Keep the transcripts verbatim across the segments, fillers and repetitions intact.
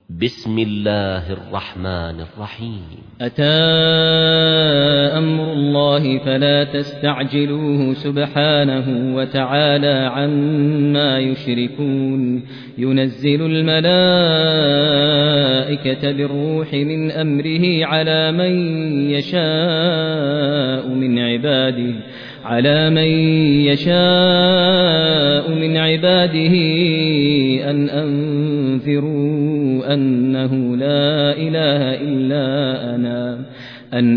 بسم الله الرحمن الرحيم. أتى أمر الله فلا تستعجلوه سبحانه وتعالى عما يشركون. ينزل الملائكة بالروح من أمره على من يشاء من عباده على من يشاء من عباده أن أنذروا أنه لا إله إلا أنا أن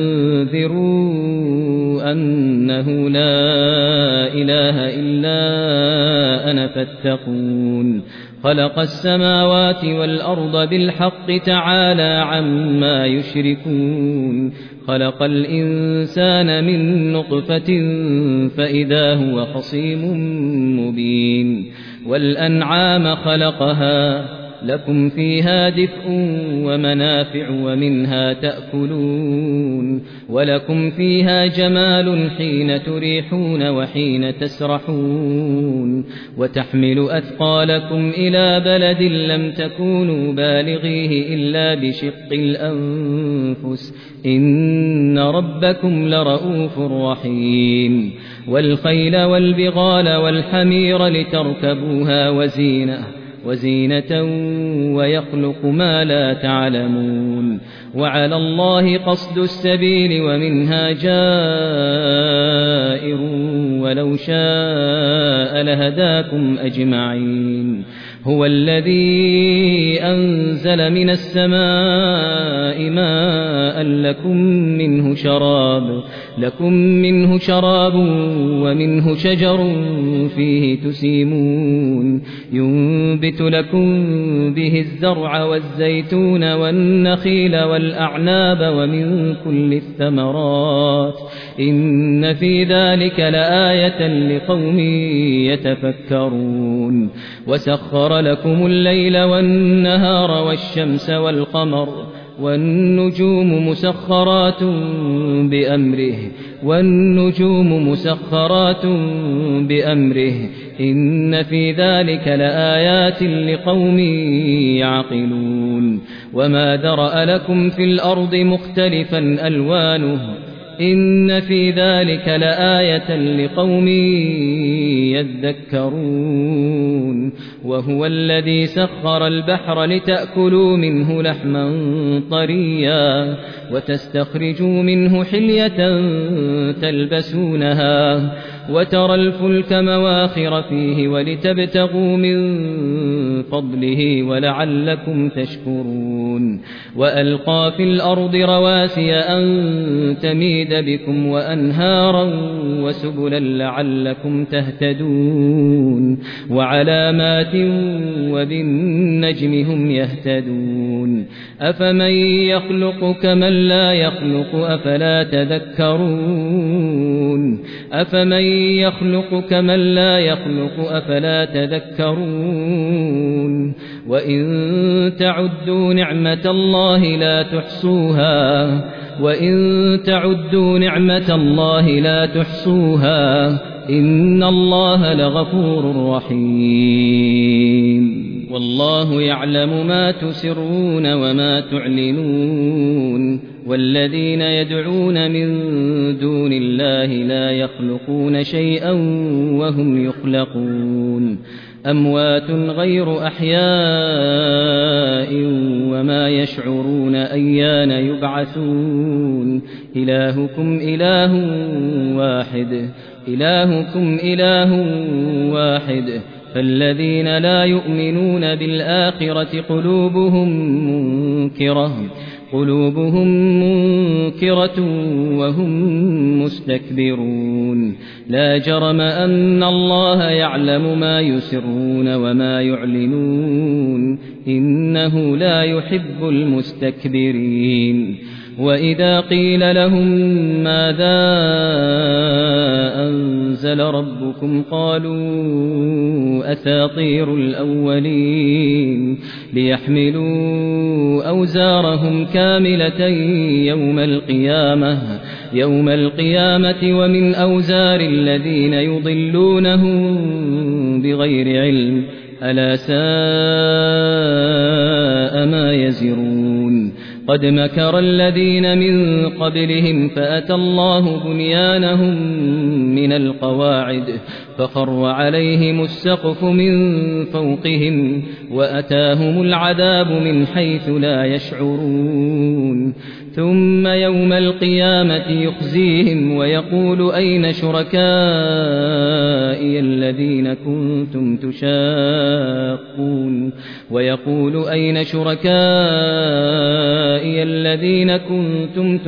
أنذروا أنه لا إله إلا أنا فاتقون. خلق السماوات والأرض بالحق تعالى عما يشركون. خلق الإنسان من نطفة فإذا هو خصيم مبين. والأنعام خلقها لكم فيها دفء ومنافع ومنها تأكلون. ولكم فيها جمال حين تريحون وحين تسرحون. وتحمل أثقالكم إلى بلد لم تكونوا بالغيه إلا بشق الأنفس إن ربكم لرؤوف رحيم. والخيل والبغال والحمير لتركبوها وزينة وزينة ويخلق ما لا تعلمون. وعلى الله قصد السبيل ومنها جائر ولو شاء لهداكم أجمعين. هو الذي أنزل من السماء ماء لكم منه شراب لكم منه شراب ومنه شجر فيه تسيمون. ينبت لكم به الزرع والزيتون والنخيل والأعناب ومن كل الثمرات إن في ذلك لآية لقوم يتفكرون. وسخر لكم الليل والنهار والشمس والقمر والنجوم مسخرات بأمره والنجوم مسخرات بأمره إن في ذلك لآيات لقوم يعقلون. وما ذرأ لكم في الأرض مختلفا ألوانه إن في ذلك لآية لقوم يذكرون. وهو الذي سخر البحر لتأكلوا منه لحما طريا وتستخرجوا منه حلية تلبسونها وترى الفلك مواخر فيه ولتبتغوا من فضله ولعلكم تشكرون. وألقى في الأرض رواسي أن تميد بكم وأنهارا وسبلا لعلكم تهتدون. وعلامات وبالنجم هم يهتدون. أفمن يخلق كمن لا يخلق أفلا تذكرون أفمن يخلق كمن لا يخلق أفلا تذكرون. وإن تعدوا نعمة الله لا تحصوها وإن تعدوا نعمة الله لا تحصوها إن الله لغفور رحيم. والله يعلم ما تسرون وما تعلنون. والذين يدعون من دون الله لا يخلقون شيئا وهم يخلقون. أموات غير أحياء وما يشعرون أيان يبعثون. إلهكم إله واحد إلهكم إله واحد فالذين لا يؤمنون بالآخرة قلوبهم منكرة قلوبهم منكرة وهم مستكبرون. لا جرم أن الله يعلم ما يسرون وما يعلنون إنه لا يحب المستكبرين. وإذا قيل لهم ماذا أنزل ربكم قالوا أساطير الأولين ليحملوا أوزارهم كاملة يوم القيامة يوم القيامة ومن أوزار الذين يضلونهم بغير علم ألا ساء قد مكر الذين من قبلهم فأتى الله بنيانهم من القواعد فخر عليهم السقف من فوقهم وأتاهم العذاب من حيث لا يشعرون ثم يوم القيامة يخزيهم ويقول أين شركائي الذين كنتم تشاقون ويقول أين شركائي الذين كنتم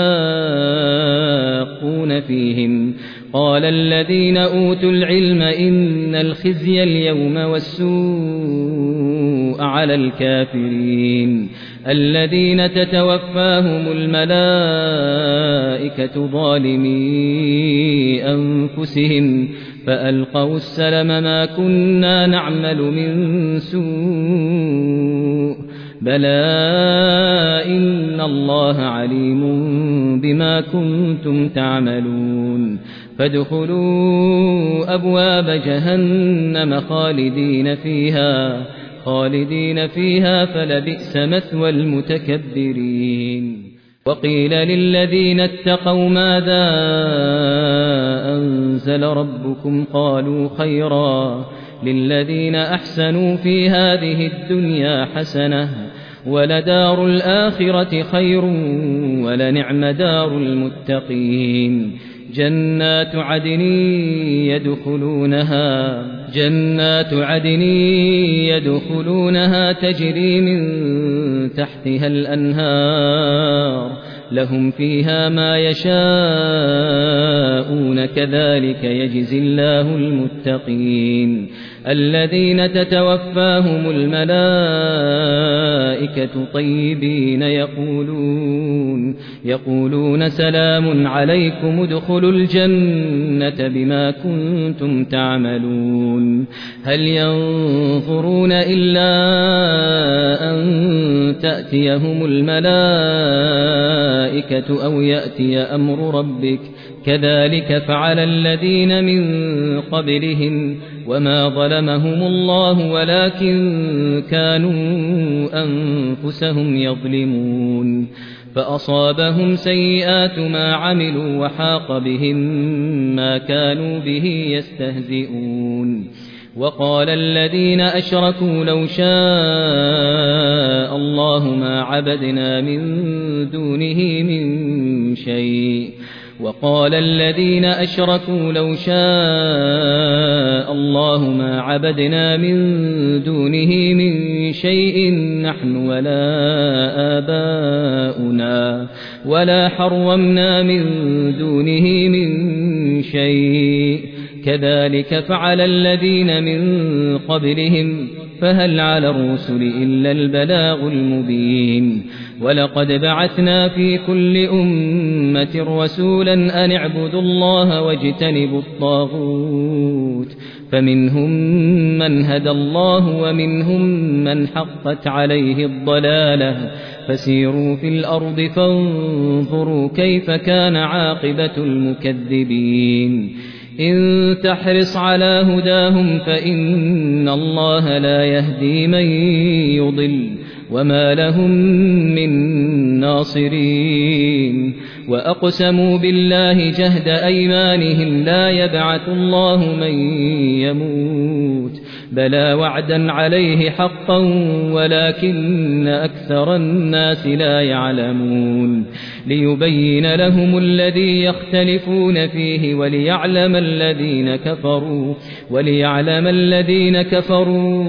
تشاقون فيهم قال الذين أوتوا العلم إن الخزي اليوم والسوء على الكافرين الذين تتوفاهم الملائكة ظالمي أنفسهم فألقوا السلم ما كنا نعمل من سوء بلى إن الله عليم بما كنتم تعملون فادخلوا أبواب جهنم خالدين فيها خالدين فيها فلبئس مثوى المتكبرين وقيل للذين اتقوا ماذا أنزل ربكم قالوا خيرا للذين أحسنوا في هذه الدنيا حسنة ولدار الآخرة خير ولنعم دار المتقين جنات عدن يدخلونها جنات عدن يدخلونها تجري من تحتها الأنهار لهم فيها ما يشاءون كذلك يجزي الله المتقين الذين تتوفاهم الملائكة طيبين يقولون يقولون سلام عليكم ادخلوا الجنة بما كنتم تعملون هل ينظرون إلا أن تأتيهم الملائكة أو يأتي أمر ربك كذلك فعل الذين من قبلهم وما ظلمهم الله ولكن كانوا أنفسهم يظلمون فأصابهم سيئات ما عملوا وحاق بهم ما كانوا به يستهزئون وقال الذين أشركوا لو شاء الله ما عبدنا من دونه من شيء وقال الذين أشركوا لو شاء الله ما عبدنا من دونه من شيء نحن ولا آباؤنا ولا حرمنا من دونه من شيء كذلك فعل الذين من قبلهم فهل على الرسل إلا البلاغ المبين ولقد بعثنا في كل أمة رسولا أن اعبدوا الله واجتنبوا الطاغوت فمنهم من هدى الله ومنهم من حقت عليه الضلالة فسيروا في الأرض فانظروا كيف كان عاقبة المكذبين إن تحرص على هداهم فإن الله لا يهدي من يضل وما لهم من ناصرين وأقسموا بالله جهد أيمانهم لا يبعث الله من يموت بلى وعدا عليه حقا ولكن أكثر الناس لا يعلمون ليبين لهم الذي يختلفون فيه وليعلم الذين كفروا وليعلم الذين كفروا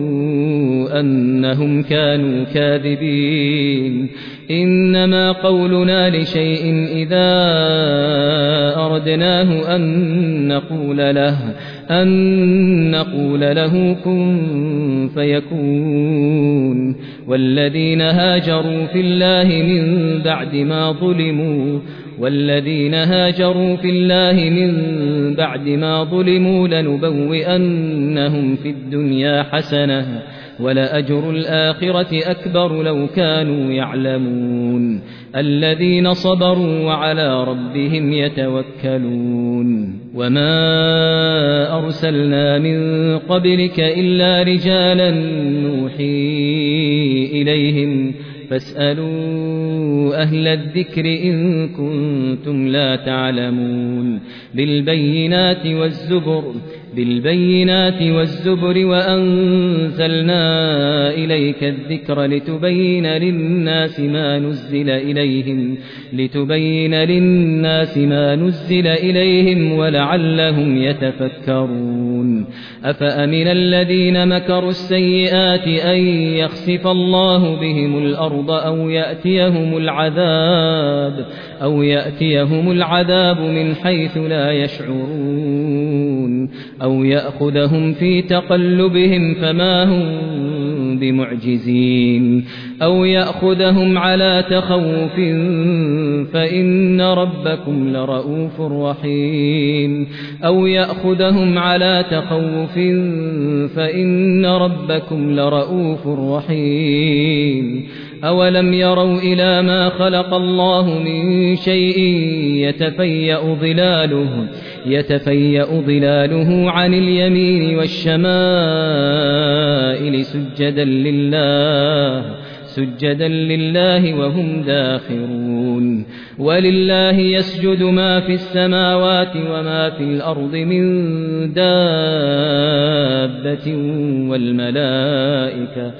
أنهم كانوا كاذبين إنما قولنا لشيء إذا أردناه أن نقول له أن نقول له كن فيكون والذين هاجروا في الله من بعد ما ظلموا والذين هاجروا في الله من بعد ما ظلموا لنبوئنهم في الدنيا حسنة ولأجر الآخرة أكبر لو كانوا يعلمون الذين صبروا وعلى ربهم يتوكلون وما أرسلنا من قبلك إلا رجالا نوحي إليهم فاسألوا أهل الذكر إن كنتم لا تعلمون بالبينات والزبر بالبينات والزبر وأنزلنا إليك الذكر لتبين للناس ما نزل إليهم لتبين للناس ما نزل إليهم ولعلهم يتفكرون أفأمن الذين مكروا السيئات أن يخسف الله بهم الأرض أو يأتيهم العذاب أو يأتيهم العذاب من حيث لا يشعرون أو يأخذهم في تقلبهم فما هم بمعجزين أو يأخذهم على تخوف فإن ربكم لرؤوف رحيم أو يأخذهم على تخوف فإن ربكم لرؤوف رحيم أولم يروا إلى ما خلق الله من شيء يتفيأ ظلاله يتفيأ ظلاله عن اليمين والشمائل سجدا لله سجدا لله وهم داخرون ولله يسجد ما في السماوات وما في الأرض من دابة والملائكة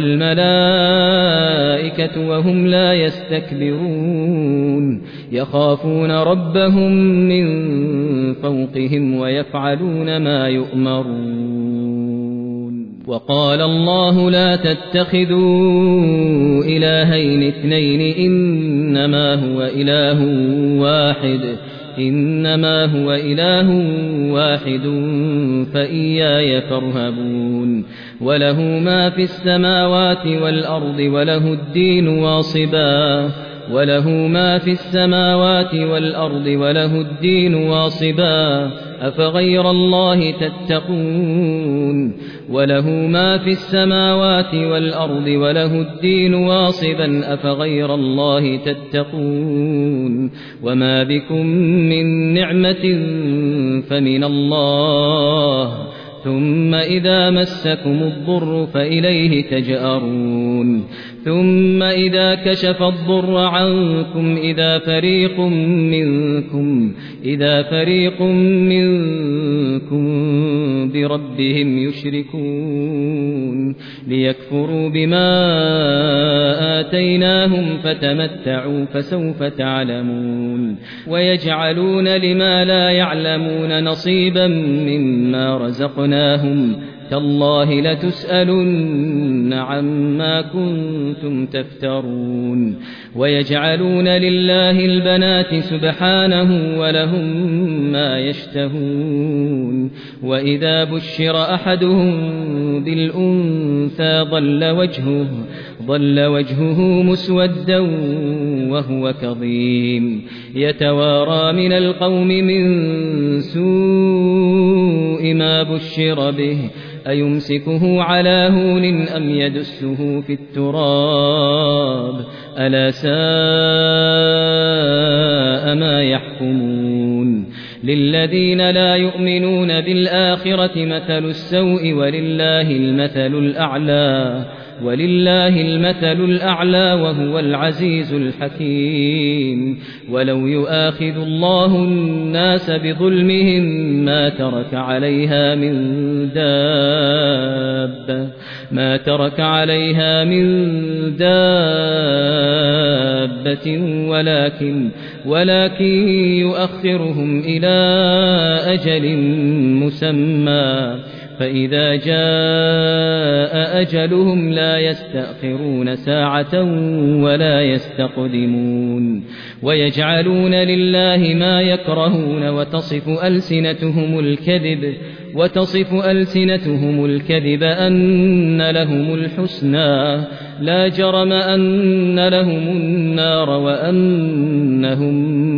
والملائكة وهم لا يستكبرون يخافون ربهم من فوقهم ويفعلون ما يؤمرون وقال الله لا تتخذوا إلهين اثنين إنما هو إله واحد إنما هو إله واحد فإياي فارهبون وله ما في السماوات والأرض وله الدين واصبا وله ما في السماوات والأرض وله الدين واصبا أفغير الله تتقون وله ما في السماوات والأرض وله الدين واصبا أفغير الله تتقون وما بكم من نعمة فمن الله ثم إذا مسكم الضر فإليه تجأرون ثم إذا كشف الضر عنكم إذا فريق منكم إذا فريق منكم بربهم يشركون ليكفروا بما آتيناهم فتمتعوا فسوف تعلمون ويجعلون لما لا يعلمون نصيبا مما رزقناهم تالله لتسألن عما كنتم تفترون ويجعلون لله البنات سبحانه ولهم ما يشتهون وإذا بشر أحدهم بالأنثى ظل وجهه ظل وجهه مسودا وهو كظيم يتوارى من القوم من سوء ما بشر به أيمسكه على هون أم يدسه في التراب ألا ساء ما يحكمون للذين لا يؤمنون بالآخرة مثل السوء ولله المثل الأعلى ولله المثل الأعلى وهو العزيز الحكيم ولو يؤاخذ الله الناس بظلمهم ما ترك عليها من دابة ما ترك عليها من دابة ولكن ولكن يؤخرهم إلى أجل مسمى فإذا جاء أجلهم لا يستأخرون ساعة ولا يستقدمون ويجعلون لله ما يكرهون وتصف ألسنتهم الكذب وتصف ألسنتهم الكذب أن لهم الحسنى لا جرم أن لهم النار وأنهم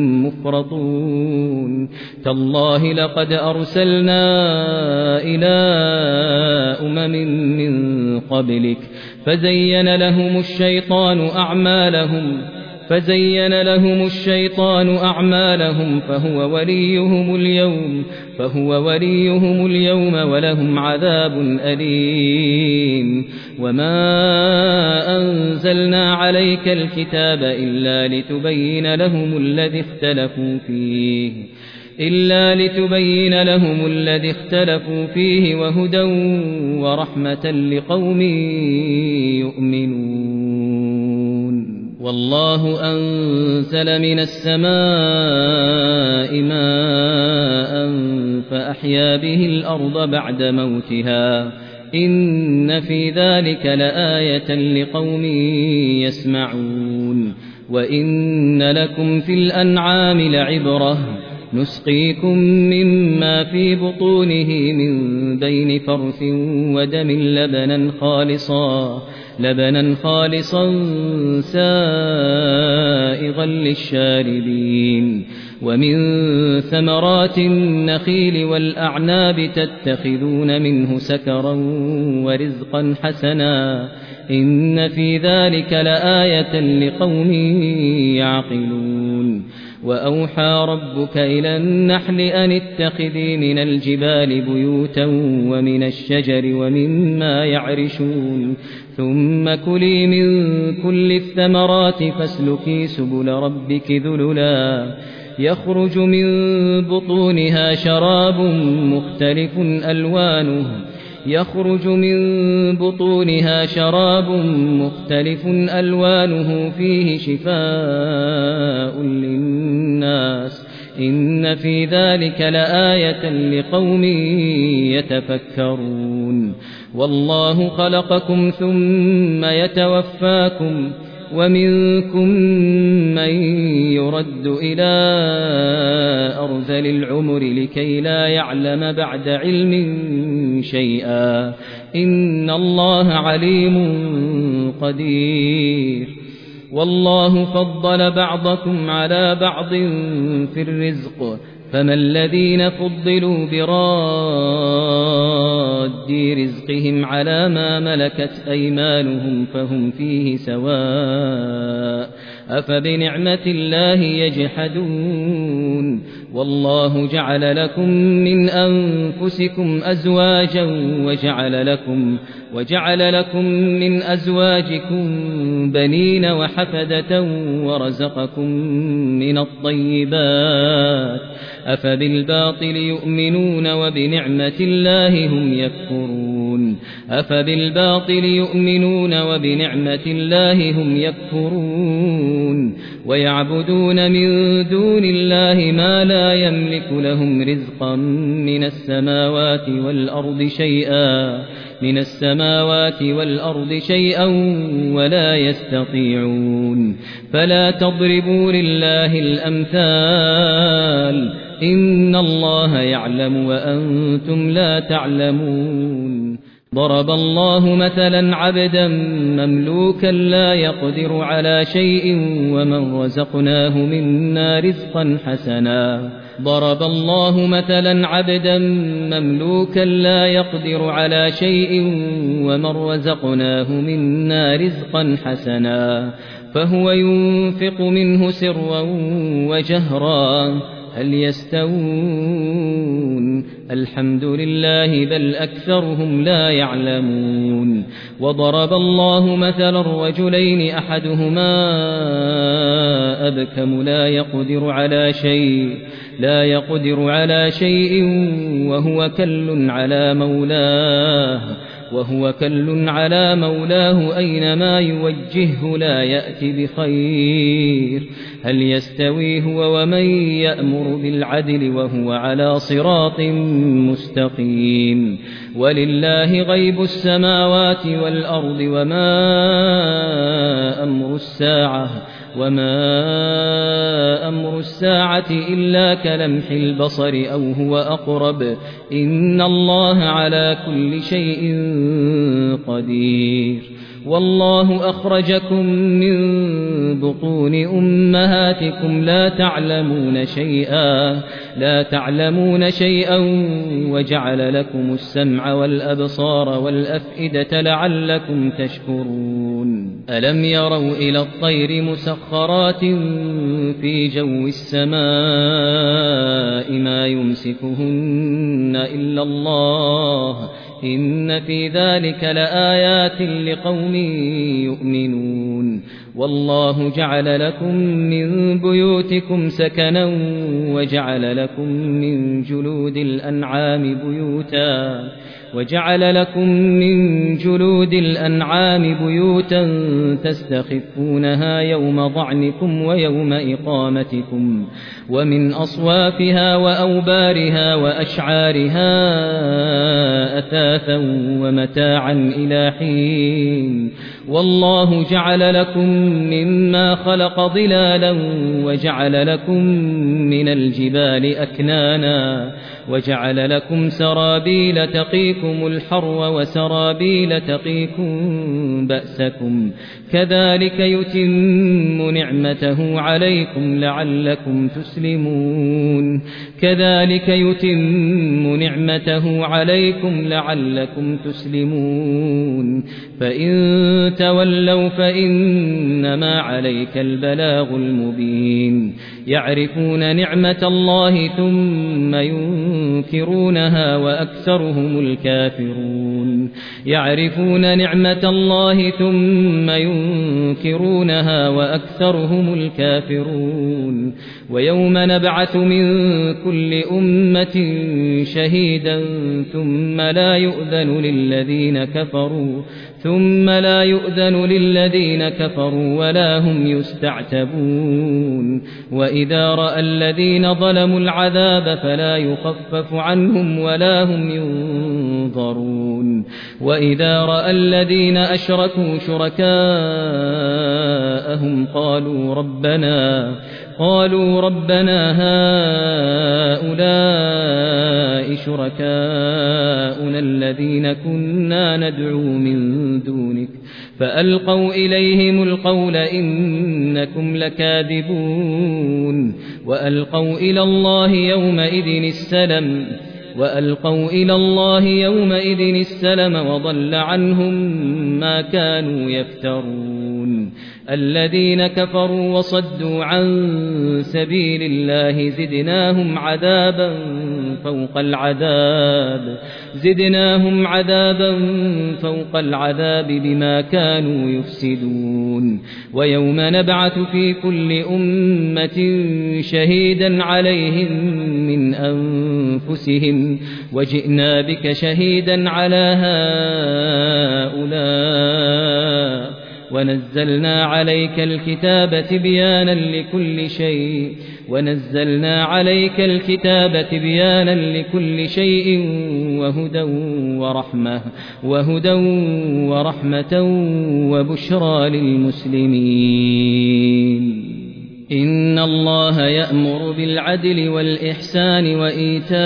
مفرطون تالله لقد أرسلنا إلى أمم من قبلك فزين لهم الشيطان أعمالهم فزين لهم الشيطان أعمالهم فهو وليهم اليوم فهو وليهم اليوم ولهم عذاب أليم وما أنزلنا عليك الكتاب إلا لتبين لهم الذي اختلفوا فيه إلا لتبين لهم الذي اختلفوا فيه وهدى ورحمة لقوم يؤمنون والله أنزل من السماء ماء فأحيا به الأرض بعد موتها إن في ذلك لآية لقوم يسمعون وإن لكم في الأنعام لعبرة نسقيكم مما في بطونه من بين فرث ودم لبنا خالصا لبنا خالصا سائغا للشاربين ومن ثمرات النخيل والأعناب تتخذون منه سكرا ورزقا حسنا إن في ذلك لآية لقوم يعقلون وأوحى ربك إلى النحل أن اتخذي من الجبال بيوتا ومن الشجر ومما يعرشون ثم كلي من كل الثمرات فاسلكي سبل ربك ذللا يخرج من بطونها شراب مختلف ألوانه يخرج من بطونها شراب مختلف ألوانه فيه شفاء للناس إن في ذلك لآية لقوم يتفكرون والله خلقكم ثم يتوفاكم ومنكم من يرد إلى أرذل العمر لكي لا يعلم بعد علم شيئا إن الله عليم قدير والله فضل بعضكم على بعض في الرزق فما الذين فضلوا براد رزقهم على ما ملكت أيمانهم فهم فيه سواء أفبنعمة الله يجحدون والله جعل لكم من أنفسكم أزواجا وجعل لكم وجعل لكم من أزواجكم بنين وحفدة ورزقكم من الطيبات أفبالباطل يؤمنون وبنعمة الله هم يكفرون أفبالباطل يؤمنون وبنعمة الله هم يكفرون ويعبدون من دون الله ما لا يملك لهم رزقا من السماوات والأرض شيئا من السماوات والأرض شيئا ولا يستطيعون فلا تضربوا لله الأمثال إن الله يعلم وأنتم لا تعلمون ضرب الله مثلا عبدا مملوكا لا يقدر على شيء ومن رزقناه منا رزقا حسنا ضرب الله مثلا عبدا مملوكا لا يقدر على شيء ومن رزقناه منا رزقا حسنا فهو ينفق منه سرا وجهرا هل يستوون الحمد لله بل أكثرهم لا يعلمون وضرب الله مثلا رجلين أحدهما أبكم لا يقدر على شيء لا يقدر على شيء وهو كل على مولاه وهو كل على مولاه أينما يوجهه لا يأتي بخير هل يستوي هو ومن يأمر بالعدل وهو على صراط مستقيم ولله غيب السماوات والأرض وما أمر الساعة وما أمر الساعة إلا كلمح البصر أو هو أقرب إن الله على كل شيء قدير والله أخرجكم من بطون أمهاتكم لا تعلمون شيئا لا تعلمون شيئا وجعل لكم السمع والأبصار والأفئدة لعلكم تشكرون ألم يروا إلى الطير مسخرات في جو السماء ما يمسكهن إلا الله إن في ذلك لآيات لقوم يؤمنون والله جعل لكم من بيوتكم سكنا وجعل لكم من جلود الأنعام بيوتا وجعل لكم من جلود الأنعام بيوتا تستخفونها يوم ضعنكم ويوم إقامتكم ومن أصوافها وأوبارها وأشعارها أثاثا ومتاعا إلى حين والله جعل لكم مما خلق ظلالا وجعل لكم من الجبال أكنانا وجعل لكم سرابيل تقيكم الحر وسرابيل تقيكم بأسكم كذلك يتم نعمته عليكم لعلكم تسلمون كذلك يتم نعمته عليكم لعلكم تسلمون فإن تولوا فإنما عليك البلاغ المبين يعرفون نعمة الله ثم ينكرونها وأكثرهم الكافرون يعرفون نعمة الله ثم ينكرونها وأكثرهم الكافرون ويوم نبعث من كل أمة شهيدا ثم لا يؤذن للذين كفروا ثم لا يؤذن للذين كفروا ولا هم يستعتبون وإذا رأى الذين ظلموا العذاب فلا يخفف عنهم ولا هم ينظرون وإذا رأى الذين أشركوا شركاءهم قالوا ربنا قالوا ربنا هؤلاء شركاؤنا الذين كنا ندعو من دونك فألقوا إليهم القول إنكم لكاذبون وألقوا إلى الله يومئذ السلم وألقوا إلى الله يومئذ السلم وضل عنهم ما كانوا يفترون الذين كفروا وصدوا عن سبيل الله زدناهم عذابا فوق العذاب زدناهم عذابا فوق العذاب بما كانوا يفسدون ويوم نبعث في كل أمة شهيدا عليهم من أنفسهم وجئنا بك شهيدا على هؤلاء ونزلنا عليك الكتاب تبيانا لكل شيء ونزلنا عليك الكتاب تبيانا لكل شيء وهدى ورحمة وهدى ورحمة وبشرى للمسلمين إن الله يأمر بالعدل والإحسان وإيتاء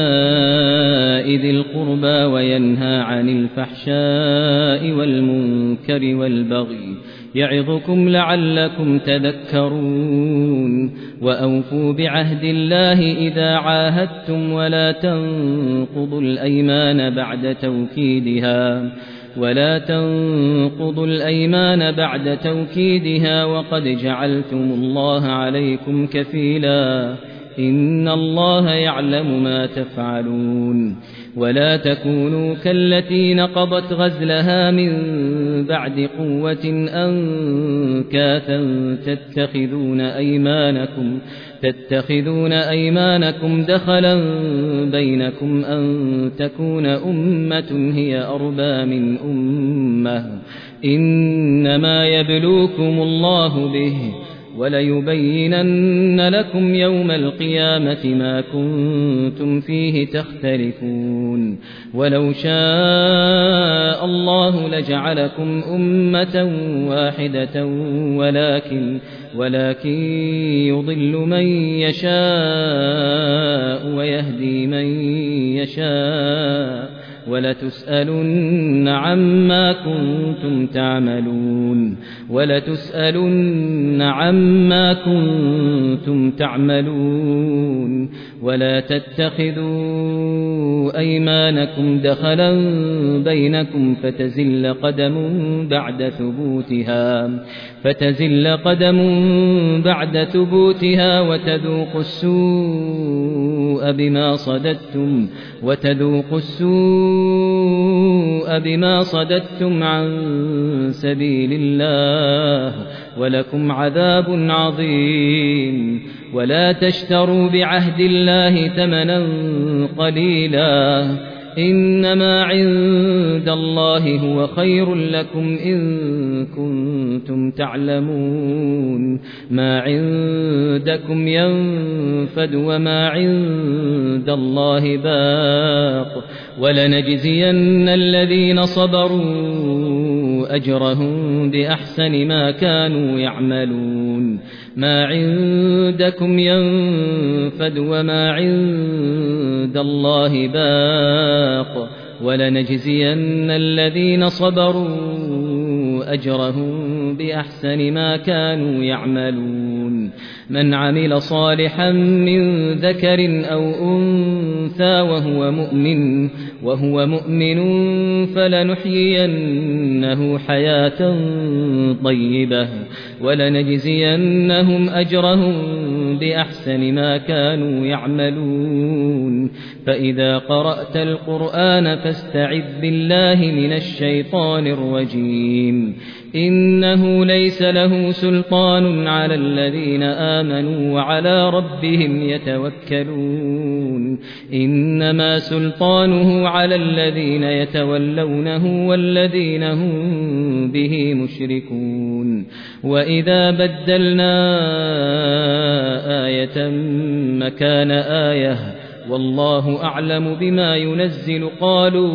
ذي القربى وينهى عن الفحشاء والمنكر والبغي يعظكم لعلكم تذكرون وأوفوا بعهد الله إذا عاهدتم ولا تنقضوا الأيمان بعد توكيدها ولا تنقضوا الأيمان بعد توكيدها وقد جعلتم الله عليكم كفيلا إن الله يعلم ما تفعلون ولا تكونوا كالتي نقضت غزلها من بعد قوة أنكاثا تتخذون أيمانكم تتخذون أيمانكم دخلا بينكم أن تكون أمة هي أربى من أمة إنما يبلوكم الله به وليبينن لكم يوم القيامة ما كنتم فيه تختلفون ولو شاء الله لجعلكم أمة واحدة ولكن ولكن يضل من يشاء ويهدي من يشاء ولتسألن عما كنتم تعملون ولتسألن عما كنتم تعملون ولا تتخذوا أيمانكم دخلا بينكم فتزل قدم بعد ثبوتها فتزل قدم بعد ثبوتها وتذوقوا السوء بما صددتم وتذوقوا السوء بما صددتم عن سبيل الله ولكم عذاب عظيم ولا تشتروا بعهد الله ثمنا قليلا إنما عند الله هو خير لكم إن كنتم تعلمون ما عندكم ينفد وما عند الله باق ولنجزين الذين صبروا أجرهم بأحسن ما كانوا يعملون ما عندكم ينفد وما عند الله باق ولنجزين الذين صبروا أجرهم بأحسن ما كانوا يعملون من عمل صالحا من ذكر أو أنثى وهو مؤمن وهو مؤمن فلنحيينه حياة طيبة ولنجزينهم أجرهم بأحسن ما كانوا يعملون فإذا قرأت القرآن فاستعذ بالله من الشيطان الرجيم إنه ليس له سلطان على الذين آمنوا وعلى ربهم يتوكلون إنما سلطانه على الذين يتولونه والذين هم به مشركون وإذا بدلنا آية مكان آية والله أعلم بما ينزل قالوا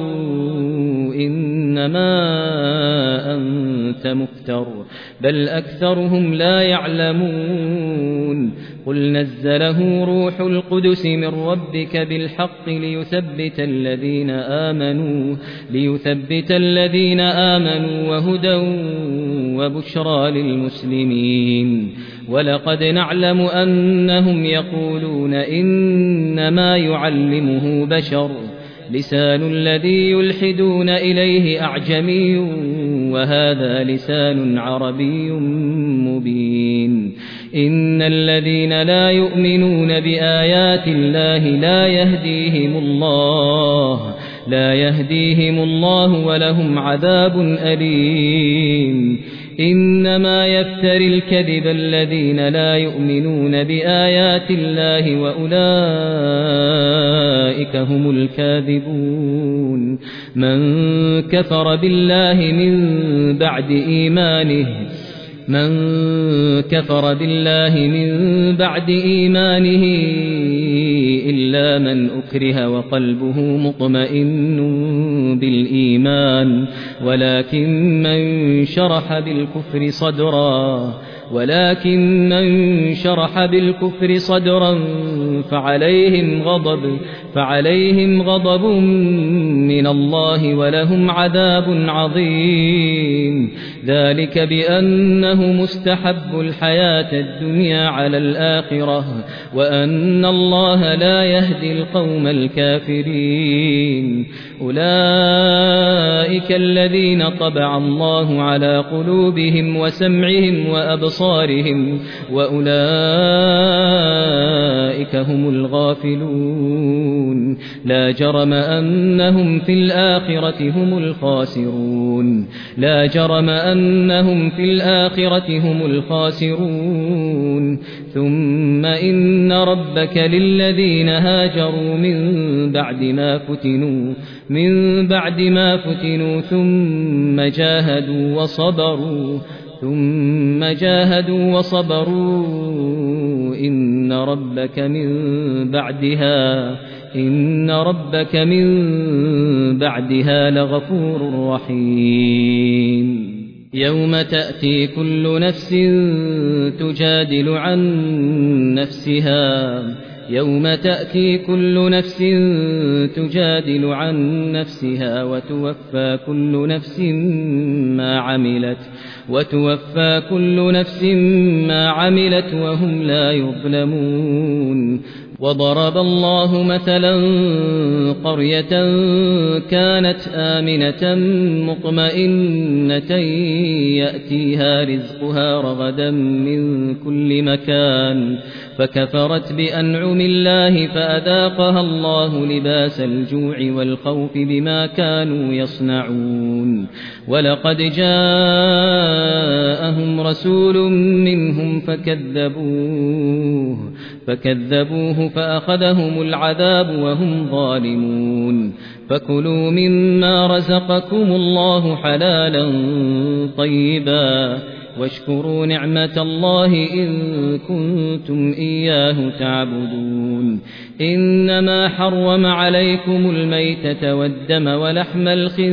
إنما أنت مفتر بل أكثرهم لا يعلمون قل نزله روح القدس من ربك بالحق ليثبت الذين آمنوا ليثبت الذين آمنوا وهدى وبشرى للمسلمين ولقد نعلم أنهم يقولون إنما يعلمه بشر لسان الذي يلحدون إليه أعجمي وهذا لسان عربي مبين إن الذين لا يؤمنون بآيات الله لا يهديهم الله لا يهديهم الله ولهم عذاب أليم إنما يفتري الكذب الذين لا يؤمنون بآيات الله وأولئك هم الكاذبون من كفر بالله من بعد إيمانه من كفر بالله من بعد إيمانه إلا من أكره وقلبه مطمئن بالإيمان ولكن من شرح بالكفر صدرا ولكن من شرح بالكفر صدرا فعليهم غضب فعليهم غضب من الله ولهم عذاب عظيم ذلك بأنه مستحب الحياة الدنيا على الآخرة وأن الله لا يهدي القوم الكافرين أولئك الذين طبع الله على قلوبهم وسمعهم وأبصارهم وأولئك هم الغافلون لا جرم أنهم في الآخرة هم الخاسرون لا جرم أنهم في الآخرة هم الخاسرون ثم إن ربك للذين هاجروا من بعد ما فتنوا من بعد ما فتنوا ثم جاهدوا وصبروا ثم جاهدوا وصبروا إن ربك من بعدها إن ربك من بعدها لغفور رحيم يوم تأتي كل نفس تجادل عن نفسها يوم تأتي كل نفس تجادل عن نفسها وتوفى كل نفس ما عملت وتوفى كل نفس ما عملت وهم لا يظلمون وضرب الله مثلا قرية كانت آمنة مطمئنة يأتيها رزقها رغدا من كل مكان فكفرت بأنعم الله فأذاقها الله لباس الجوع والخوف بما كانوا يصنعون ولقد جاءهم رسول منهم فكذبوه فكذبوه فأخذهم العذاب وهم ظالمون فكلوا مما رزقكم الله حلالا طيبا واشكروا نعمة الله إن كنتم إياه تعبدون إنما حرم عليكم الميتة والدم ولحم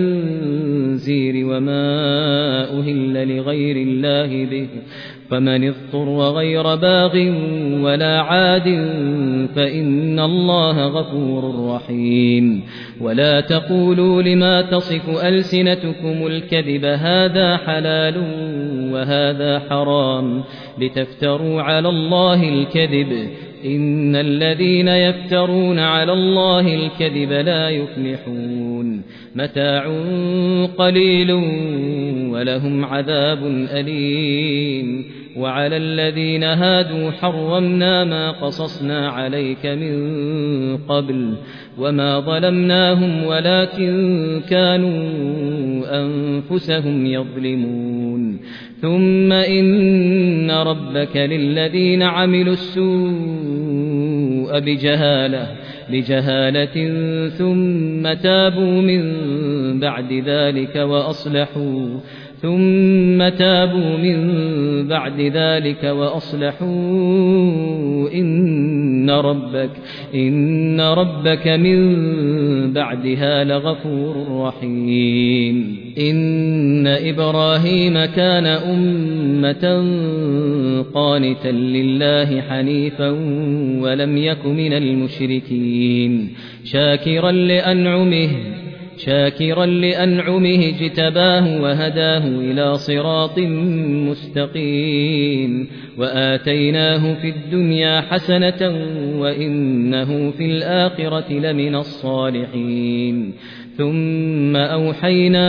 الخنزير وما أهل لغير الله به فمن اضطر غير باغ ولا عاد فإن الله غفور رحيم ولا تقولوا لما تصف ألسنتكم الكذب هذا حلال وهذا حرام لتفتروا على الله الكذب إن الذين يفترون على الله الكذب لا يفلحون متاع قليل ولهم عذاب أليم وعلى الذين هادوا حرمنا ما قصصنا عليك من قبل وما ظلمناهم ولكن كانوا أنفسهم يظلمون ثم إن ربك للذين عملوا السوء بجهالة بجهالة ثم تابوا من بعد ذلك وأصلحوا ثم تابوا من بعد ذلك وأصلحوا إن ربك إن ربك من بعدها لغفور رحيم إن إبراهيم كان أمة قانتا لله حنيفا ولم يك من المشركين شاكرا لأنعمه شاكرا لأنعمه اجتباه وهداه إلى صراط مستقيم وآتيناه في الدنيا حسنة وإنه في الآخرة لمن الصالحين ثم أوحينا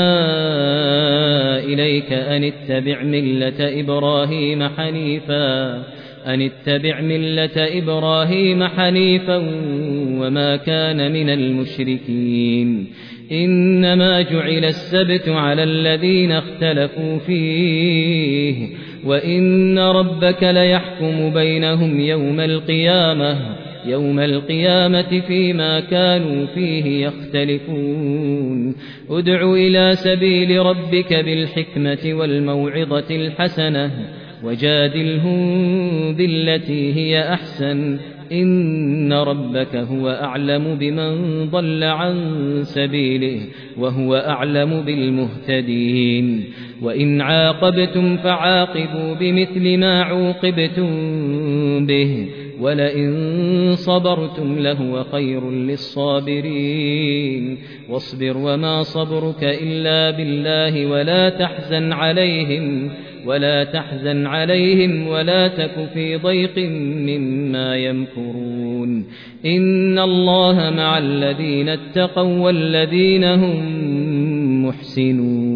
إليك أن اتبع ملة إبراهيم حنيفا أن اتبع ملة إبراهيم حنيفا وما كان من المشركين إنما جعل السبت على الذين اختلفوا فيه وإن ربك ليحكم بينهم يوم القيامة يوم القيامة فيما كانوا فيه يختلفون ادع إلى سبيل ربك بالحكمة والموعظة الحسنة وجادلهم بالتي هي أحسن إن ربك هو أعلم بمن ضل عن سبيله وهو أعلم بالمهتدين وإن عاقبتم فعاقبوا بمثل ما عوقبتم به ولئن صبرتم لهو خير للصابرين واصبر وما صبرك إلا بالله ولا تحزن عليهم ولا تحزن عليهم ولا تك في ضيق مما يمكرون إن الله مع الذين اتقوا والذين هم محسنون